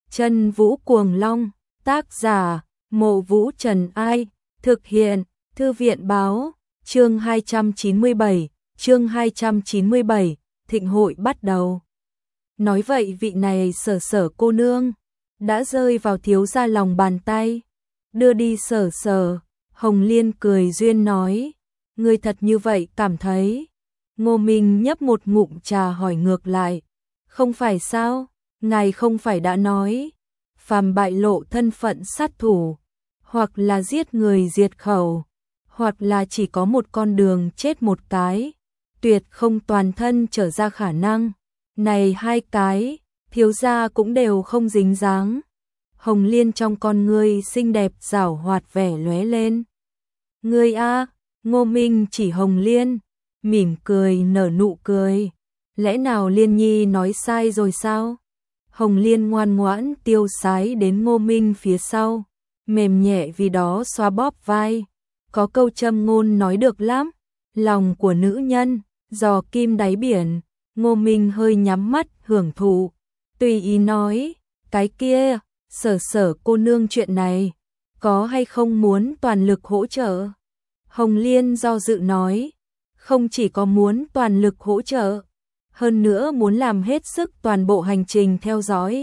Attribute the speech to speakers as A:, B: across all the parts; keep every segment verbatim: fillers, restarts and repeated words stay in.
A: Chân Vũ Cuồng Long, tác giả, Mộ Vũ Trần Ai, thực hiện, Thư viện báo, chương hai trăm chín mươi bảy, chương hai trăm chín mươi bảy, thịnh hội bắt đầu. Nói vậy vị này Sở Sở cô nương, đã rơi vào thiếu gia lòng bàn tay, đưa đi Sở Sở. Hồng Liên cười duyên nói, ngươi thật như vậy cảm thấy? Ngô Minh nhấp một ngụm trà hỏi ngược lại, không phải sao, ngài không phải đã nói, phàm bại lộ thân phận sát thủ, hoặc là giết người diệt khẩu, hoặc là chỉ có một con đường chết một cái, tuyệt không toàn thân trở ra khả năng. Này hai cái, thiếu gia cũng đều không dính dáng. Hồng Liên trong con ngươi xinh đẹp giảo hoạt vẻ lóe lên. Ngươi a, Ngô Minh chỉ Hồng Liên, mỉm cười nở nụ cười. Lẽ nào Liên Nhi nói sai rồi sao? Hồng Liên ngoan ngoãn tiêu sái đến Ngô Minh phía sau, mềm nhẹ vì đó xoa bóp vai. Có câu châm ngôn nói được lắm, lòng của nữ nhân, giò kim đáy biển. Ngô Minh hơi nhắm mắt hưởng thụ, tùy ý nói, cái kia, Sở Sở cô nương chuyện này, có hay không muốn toàn lực hỗ trợ? Hồng Liên do dự nói, không chỉ có muốn toàn lực hỗ trợ, hơn nữa muốn làm hết sức toàn bộ hành trình theo dõi.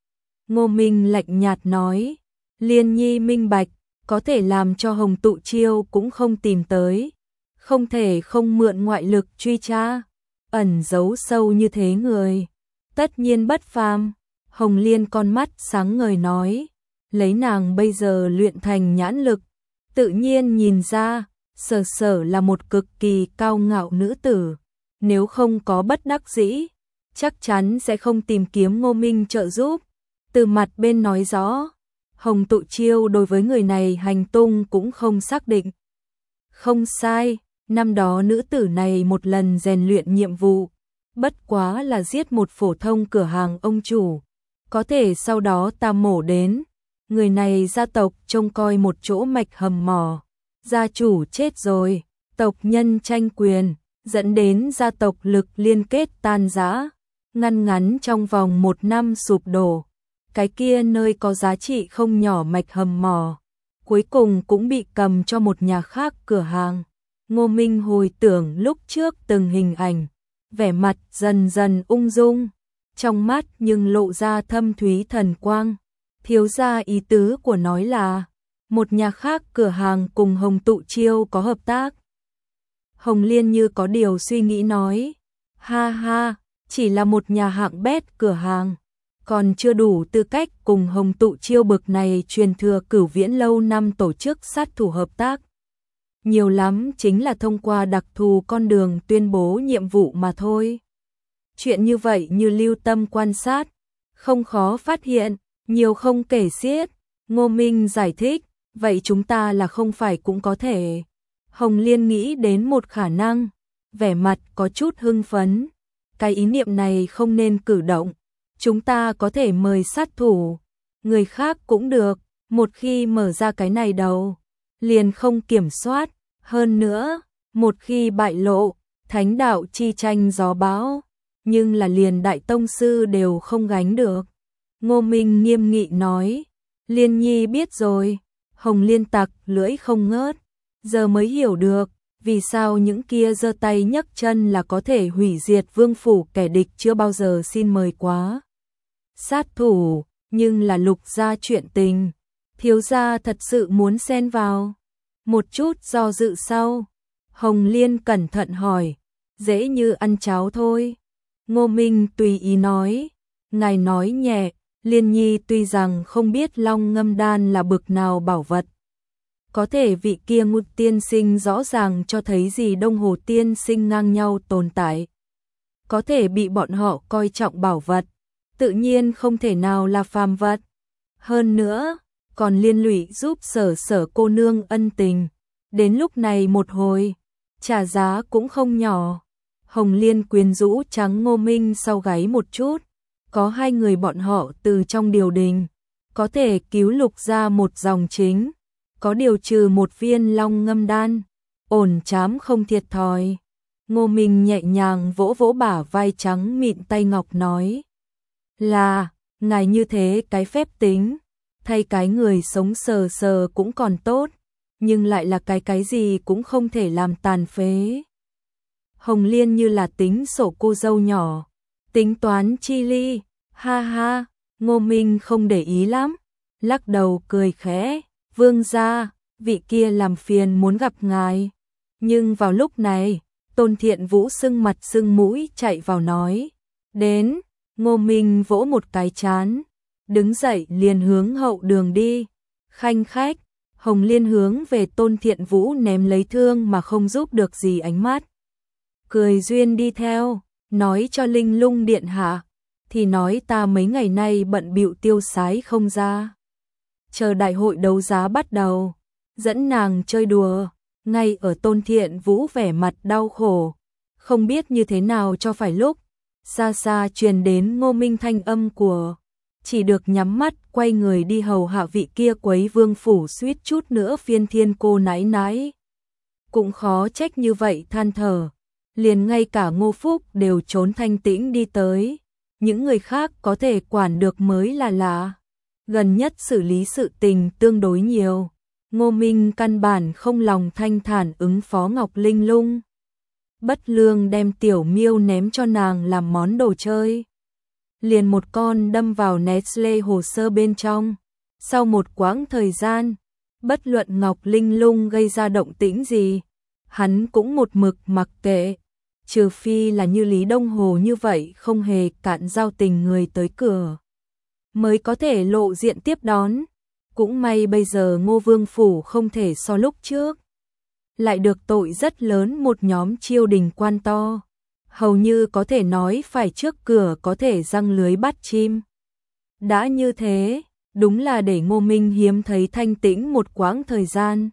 A: Ngô Minh lạnh nhạt nói, Liên Nhi minh bạch, có thể làm cho Hồng Tụ Chiêu cũng không tìm tới, không thể không mượn ngoại lực truy tra, ẩn giấu sâu như thế người, tất nhiên bất phàm. Hồng Liên con mắt sáng ngời nói, lấy nàng bây giờ luyện thành nhãn lực, tự nhiên nhìn ra, Sở Sở là một cực kỳ cao ngạo nữ tử, nếu không có bất đắc dĩ, chắc chắn sẽ không tìm kiếm Ngô Minh trợ giúp. Từ mặt bên nói rõ, Hồng Tụ Chiêu đối với người này hành tung cũng không xác định. Không sai, năm đó nữ tử này một lần rèn luyện nhiệm vụ, bất quá là giết một phổ thông cửa hàng ông chủ, có thể sau đó ta mổ đến, người này gia tộc trông coi một chỗ mạch hầm mỏ, gia chủ chết rồi, tộc nhân tranh quyền, dẫn đến gia tộc lực liên kết tan rã, ngăn ngắn trong vòng một năm sụp đổ. Cái kia nơi có giá trị không nhỏ mạch hầm mỏ, cuối cùng cũng bị cầm cho một nhà khác cửa hàng. Ngô Minh hồi tưởng lúc trước từng hình ảnh, vẻ mặt dần dần ung dung, trong mắt nhưng lộ ra thâm thúy thần quang. Thiếu gia ý tứ của nói là, một nhà khác cửa hàng cùng Hồng Tụ Chiêu có hợp tác. Hồng Liên như có điều suy nghĩ nói, ha ha, chỉ là một nhà hạng bét cửa hàng, còn chưa đủ tư cách cùng Hồng Tụ Chiêu bực này truyền thừa cửu viễn lâu năm tổ chức sát thủ hợp tác. Nhiều lắm chính là thông qua đặc thù con đường tuyên bố nhiệm vụ mà thôi. Chuyện như vậy như lưu tâm quan sát, không khó phát hiện, nhiều không kể xiết. Ngô Minh giải thích, vậy chúng ta là không phải cũng có thể. Hồng Liên nghĩ đến một khả năng, vẻ mặt có chút hưng phấn. Cái ý niệm này không nên cử động, chúng ta có thể mời sát thủ, người khác cũng được, một khi mở ra cái này đầu, liền không kiểm soát, hơn nữa, một khi bại lộ, thánh đạo chi tranh gió bão, nhưng là liền đại tông sư đều không gánh được. Ngô Minh nghiêm nghị nói, Liên Nhi biết rồi. Hồng Liên tặc lưỡi không ngớt, giờ mới hiểu được, vì sao những kia giơ tay nhấc chân là có thể hủy diệt vương phủ kẻ địch chưa bao giờ xin mời quá. Sát thủ, nhưng là Lục gia chuyện tình, thiếu gia thật sự muốn xen vào. Một chút do dự sau, Hồng Liên cẩn thận hỏi, dễ như ăn cháo thôi. Ngô Minh tùy ý nói, ngài nói nhẹ, Liên Nhi tuy rằng không biết Long Ngâm Đan là bực nào bảo vật, có thể vị kia Ngụt tiên sinh rõ ràng cho thấy gì Đông Hồ tiên sinh ngang nhau tồn tại, có thể bị bọn họ coi trọng bảo vật, tự nhiên không thể nào là phàm vật. Hơn nữa, còn liên lụy giúp Sở Sở cô nương ân tình, đến lúc này một hồi, trả giá cũng không nhỏ. Hồng Liên quyến rũ trắng Ngô Minh sau gáy một chút, có hai người bọn họ từ trong điều đình, có thể cứu Lục ra một dòng chính, có điều trừ một viên Long Ngâm Đan, ổn chám không thiệt thòi. Ngô Minh nhẹ nhàng vỗ vỗ bả vai trắng mịn tay ngọc nói, là, ngài như thế cái phép tính, thay cái người sống sờ sờ cũng còn tốt, nhưng lại là cái cái gì cũng không thể làm tàn phế. Hồng Liên như là tính sổ cô dâu nhỏ, tính toán chi ly, ha ha, Ngô Minh không để ý lắm, lắc đầu cười khẽ, vương gia, vị kia làm phiền muốn gặp ngài. Nhưng vào lúc này, Tôn Thiện Vũ sưng mặt sưng mũi chạy vào nói, đến, Ngô Minh vỗ một cái chán, đứng dậy liền hướng hậu đường đi, khanh khách, Hồng Liên hướng về Tôn Thiện Vũ ném lấy thương mà không giúp được gì ánh mắt. Cười duyên đi theo, nói cho Linh Lung điện hạ, thì nói ta mấy ngày nay bận bịu tiêu sái không ra. Chờ đại hội đấu giá bắt đầu, dẫn nàng chơi đùa, ngay ở Tôn Thiện Vũ vẻ mặt đau khổ, không biết như thế nào cho phải lúc, xa xa truyền đến Ngô Minh thanh âm của, chỉ được nhắm mắt quay người đi hầu hạ vị kia quấy vương phủ suýt chút nữa phiên thiên cô nãi nãi. Cũng khó trách như vậy than thở, liền ngay cả Ngô Phúc đều trốn thanh tĩnh đi tới, những người khác có thể quản được mới là lạ. Gần nhất xử lý sự tình tương đối nhiều, Ngô Minh căn bản không lòng thanh thản ứng phó Ngọc Linh Lung. Bất lương đem tiểu miêu ném cho nàng làm món đồ chơi. Liền một con đâm vào Nestle hồ sơ bên trong. Sau một quãng thời gian, bất luận Ngọc Linh Lung gây ra động tĩnh gì, hắn cũng một mực mặc kệ. Trừ phi là như Lý Đông Hồ như vậy không hề cạn giao tình người tới cửa, mới có thể lộ diện tiếp đón. Cũng may bây giờ Ngô Vương Phủ không thể so lúc trước. Lại được tội rất lớn một nhóm triều đình quan to. Hầu như có thể nói phải trước cửa có thể răng lưới bắt chim. Đã như thế, đúng là để Ngô Minh hiếm thấy thanh tĩnh một quãng thời gian.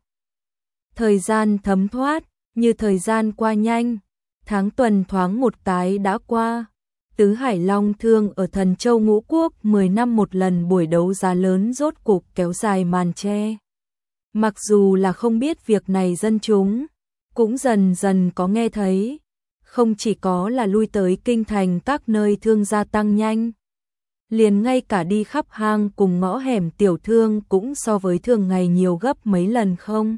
A: Thời gian thấm thoát, như thời gian qua nhanh. Tháng tuần thoáng một cái đã qua. Tứ Hải Long Thương ở Thần Châu Ngũ Quốc mười năm một lần buổi đấu giá lớn rốt cục kéo dài màn che. Mặc dù là không biết việc này dân chúng, cũng dần dần có nghe thấy. Không chỉ có là lui tới kinh thành các nơi thương gia tăng nhanh. Liền ngay cả đi khắp hang cùng ngõ hẻm tiểu thương cũng so với thường ngày nhiều gấp mấy lần không.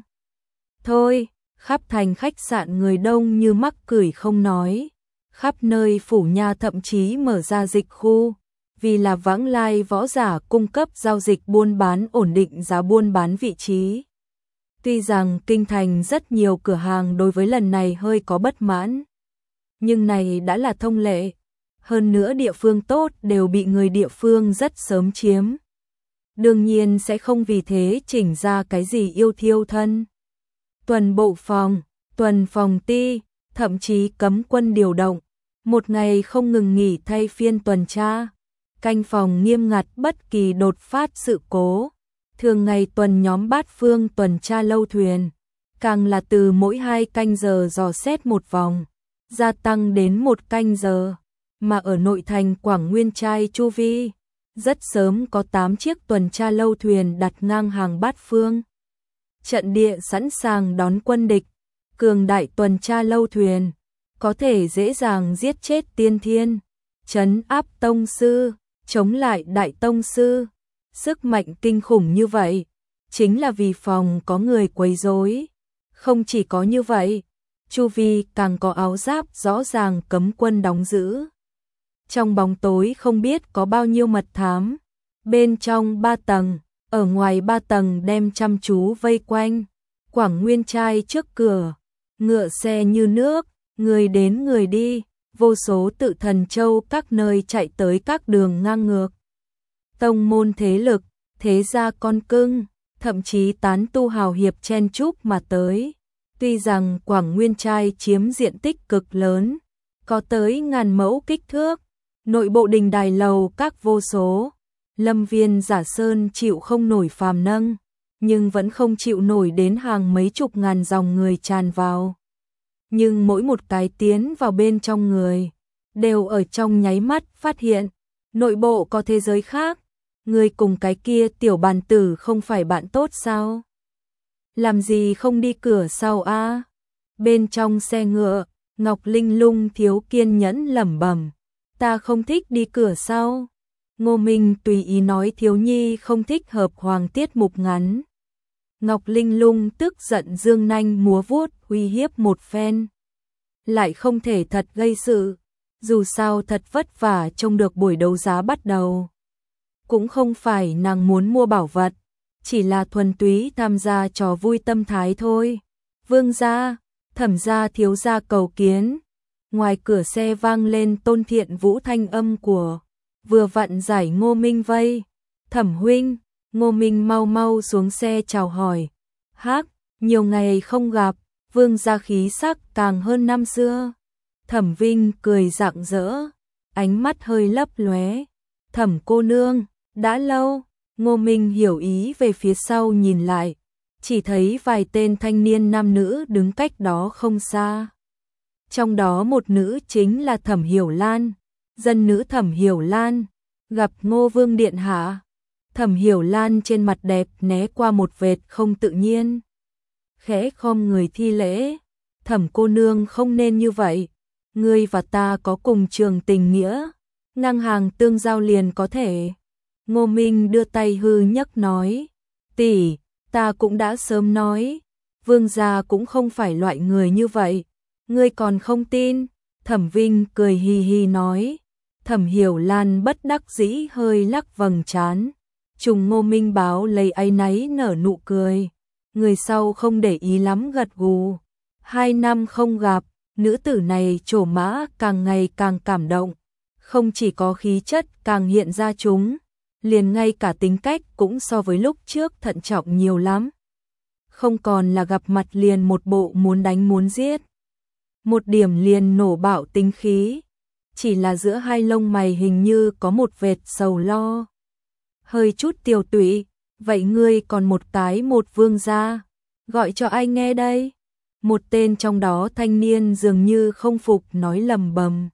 A: Thôi, khắp thành khách sạn người đông như mắc cười không nói. Khắp nơi phủ nha thậm chí mở ra dịch khu, vì là vãng lai võ giả cung cấp giao dịch buôn bán ổn định giá buôn bán vị trí. Tuy rằng kinh thành rất nhiều cửa hàng đối với lần này hơi có bất mãn, nhưng này đã là thông lệ. Hơn nữa địa phương tốt đều bị người địa phương rất sớm chiếm. Đương nhiên sẽ không vì thế chỉnh ra cái gì yêu thiêu thân. Tuần bộ phòng, tuần phòng ti, thậm chí cấm quân điều động. Một ngày không ngừng nghỉ thay phiên tuần tra, canh phòng nghiêm ngặt bất kỳ đột phát sự cố. Thường ngày tuần nhóm bát phương tuần tra lâu thuyền, càng là từ mỗi hai canh giờ dò xét một vòng, gia tăng đến một canh giờ. Mà ở nội thành Quảng Nguyên Trai chu vi, rất sớm có tám chiếc tuần tra lâu thuyền đặt ngang hàng bát phương. Trận địa sẵn sàng đón quân địch, cường đại tuần tra lâu thuyền, có thể dễ dàng giết chết tiên thiên, trấn áp tông sư, chống lại đại tông sư. Sức mạnh kinh khủng như vậy, chính là vì phòng có người quấy rối. Không chỉ có như vậy, chu vi càng có áo giáp rõ ràng cấm quân đóng giữ. Trong bóng tối không biết có bao nhiêu mật thám, bên trong ba tầng, ở ngoài ba tầng đem chăm chú vây quanh. Quảng Nguyên Trai trước cửa, ngựa xe như nước, người đến người đi, vô số tự Thần Châu các nơi chạy tới các đường ngang ngược. Tông môn thế lực, thế gia con cưng, thậm chí tán tu hào hiệp chen chúc mà tới. Tuy rằng Quảng Nguyên Trai chiếm diện tích cực lớn, có tới ngàn mẫu kích thước, nội bộ đình đài lầu các vô số. Lâm Viên Giả Sơn chịu không nổi phàm nâng, nhưng vẫn không chịu nổi đến hàng mấy chục ngàn dòng người tràn vào. Nhưng mỗi một cái tiến vào bên trong người, đều ở trong nháy mắt phát hiện, nội bộ có thế giới khác. Người cùng cái kia tiểu bàn tử không phải bạn tốt sao? Làm gì không đi cửa sau a? Bên trong xe ngựa, Ngọc Linh Lung thiếu kiên nhẫn lẩm bẩm, ta không thích đi cửa sau. Ngô Minh tùy ý nói thiếu nhi không thích hợp hoàng tiết mục ngắn. Ngọc Linh Lung tức giận dương nanh múa vuốt uy hiếp một phen. Lại không thể thật gây sự, dù sao thật vất vả trông được buổi đấu giá bắt đầu. Cũng không phải nàng muốn mua bảo vật, chỉ là thuần túy tham gia trò vui tâm thái thôi. Vương gia, Thẩm gia thiếu gia cầu kiến. Ngoài cửa xe vang lên Tôn Thiện Vũ thanh âm của vừa vặn giải Ngô Minh vây. Thẩm huynh, Ngô Minh mau mau xuống xe chào hỏi. Hắc, nhiều ngày không gặp, vương gia khí sắc càng hơn năm xưa. Thẩm Vinh cười rạng rỡ, ánh mắt hơi lấp lóe. Thẩm cô nương, đã lâu. Ngô Minh hiểu ý về phía sau nhìn lại, chỉ thấy vài tên thanh niên nam nữ đứng cách đó không xa. Trong đó một nữ chính là Thẩm Hiểu Lan, dân nữ Thẩm Hiểu Lan, gặp Ngô Vương điện hạ. Thẩm Hiểu Lan trên mặt đẹp né qua một vệt không tự nhiên, khẽ khom người thi lễ. Thẩm cô nương không nên như vậy, ngươi và ta có cùng trường tình nghĩa, ngang hàng tương giao liền có thể. Ngô Minh đưa tay hư nhấc nói, tỷ, ta cũng đã sớm nói, vương gia cũng không phải loại người như vậy, ngươi còn không tin. Thẩm Vinh cười hì hì nói. Thẩm Hiểu Lan bất đắc dĩ hơi lắc vầng trán, trùng Ngô Minh báo lấy áy náy nở nụ cười, người sau không để ý lắm gật gù. Hai năm không gặp, nữ tử này trổ mã càng ngày càng cảm động, không chỉ có khí chất càng hiện ra chúng, liền ngay cả tính cách cũng so với lúc trước thận trọng nhiều lắm. Không còn là gặp mặt liền một bộ muốn đánh muốn giết, một điểm liền nổ bạo tính khí, chỉ là giữa hai lông mày hình như có một vệt sầu lo. Hơi chút tiều tụy, vậy ngươi còn một cái một vương gia, gọi cho ai nghe đây? Một tên trong đó thanh niên dường như không phục nói lầm bầm.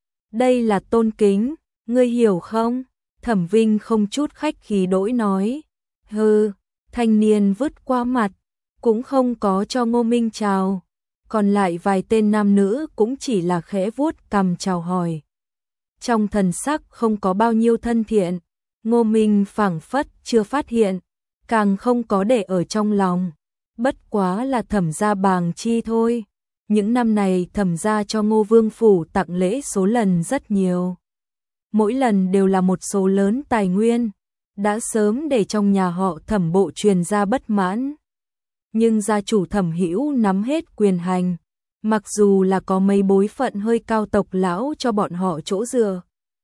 A: Đây là tôn kính, ngươi hiểu không? Thẩm Vinh không chút khách khí đỗi nói. Hừ, thanh niên vứt qua mặt, cũng không có cho Ngô Minh chào. Còn lại vài tên nam nữ cũng chỉ là khẽ vuốt cằm chào hỏi. Trong thần sắc không có bao nhiêu thân thiện, Ngô Minh phảng phất chưa phát hiện, càng không có để ở trong lòng. Bất quá là Thẩm gia bàng chi thôi. Những năm này Thẩm gia cho Ngô Vương phủ tặng lễ số lần rất nhiều. Mỗi lần đều là một số lớn tài nguyên, đã sớm để trong nhà họ Thẩm bộ truyền ra bất mãn. Nhưng gia chủ Thẩm Hữu nắm hết quyền hành, mặc dù là có mấy bối phận hơi cao tộc lão cho bọn họ chỗ dựa,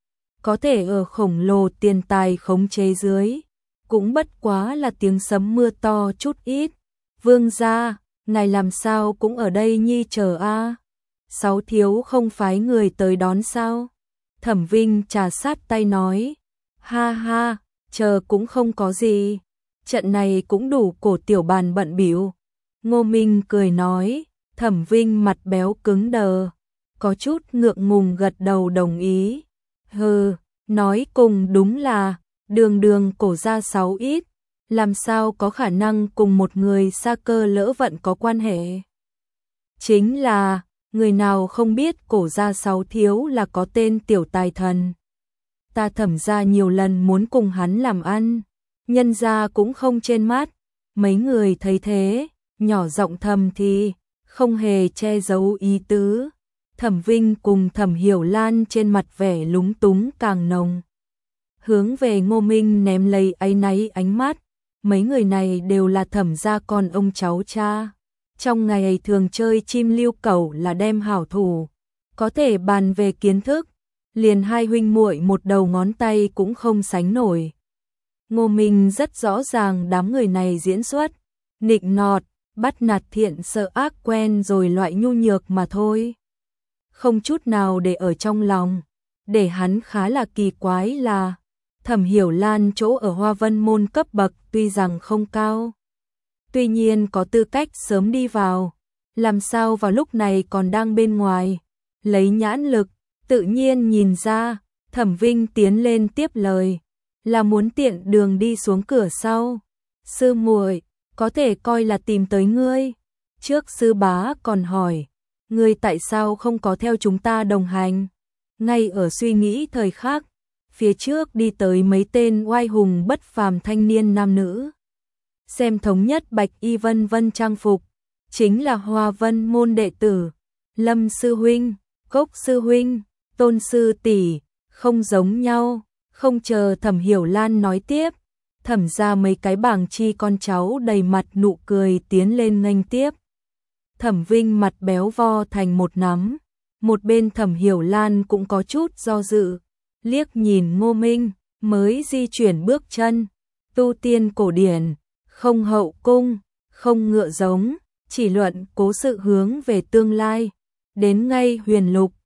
A: có thể ở khổng lồ tiền tài khống chế dưới, cũng bất quá là tiếng sấm mưa to chút ít. Vương gia, ngài làm sao cũng ở đây nhi chờ a? Sáu thiếu không phái người tới đón sao? Thẩm Vinh trà sát tay nói, ha ha, chờ cũng không có gì, trận này cũng đủ cổ tiểu bàn bận bịu. Ngô Minh cười nói. Thẩm Vinh mặt béo cứng đờ, có chút ngượng ngùng gật đầu đồng ý. Hừ, nói cùng đúng là, đường đường cổ gia sáu ít, làm sao có khả năng cùng một người xa cơ lỡ vận có quan hệ. Chính là, người nào không biết cổ gia sáu thiếu là có tên tiểu tài thần. Ta Thẩm gia nhiều lần muốn cùng hắn làm ăn, nhân gia cũng không trên mắt. Mấy người thấy thế, nhỏ giọng thầm thì không hề che giấu ý tứ. Thẩm Vinh cùng Thẩm Hiểu Lan trên mặt vẻ lúng túng càng nồng, hướng về Ngô Minh ném lấy áy náy ánh mắt. Mấy người này đều là Thẩm gia con ông cháu cha, trong ngày thường chơi chim lưu cẩu là đem hảo thủ, có thể bàn về kiến thức, liền hai huynh muội một đầu ngón tay cũng không sánh nổi. Ngô Minh rất rõ ràng đám người này diễn xuất, nịnh nọt, bắt nạt thiện sợ ác quen rồi loại nhu nhược mà thôi, không chút nào để ở trong lòng. Để hắn khá là kỳ quái là Thẩm Hiểu Lan chỗ ở Hoa Vân môn cấp bậc tuy rằng không cao, tuy nhiên có tư cách sớm đi vào, làm sao vào lúc này còn đang bên ngoài lấy nhãn lực, tự nhiên nhìn ra. Thẩm Vinh tiến lên tiếp lời, là muốn tiện đường đi xuống cửa sau. Sư muội, có thể coi là tìm tới ngươi. Trước sư bá còn hỏi, ngươi tại sao không có theo chúng ta đồng hành? Ngay ở suy nghĩ thời khắc, phía trước đi tới mấy tên oai hùng bất phàm thanh niên nam nữ. Xem thống nhất bạch y vân vân trang phục, chính là Hoa Vân môn đệ tử, Lâm sư huynh, Cốc sư huynh, Tôn sư tỷ, không giống nhau. Không chờ Thẩm Hiểu Lan nói tiếp, Thẩm ra mấy cái bảng chi con cháu đầy mặt nụ cười tiến lên nghênh tiếp. Thẩm Vinh mặt béo vo thành một nắm, một bên Thẩm Hiểu Lan cũng có chút do dự, liếc nhìn Ngô Minh, mới di chuyển bước chân, tu tiên cổ điển, không hậu cung, không ngựa giống, chỉ luận cố sự hướng về tương lai, đến ngay huyền lục,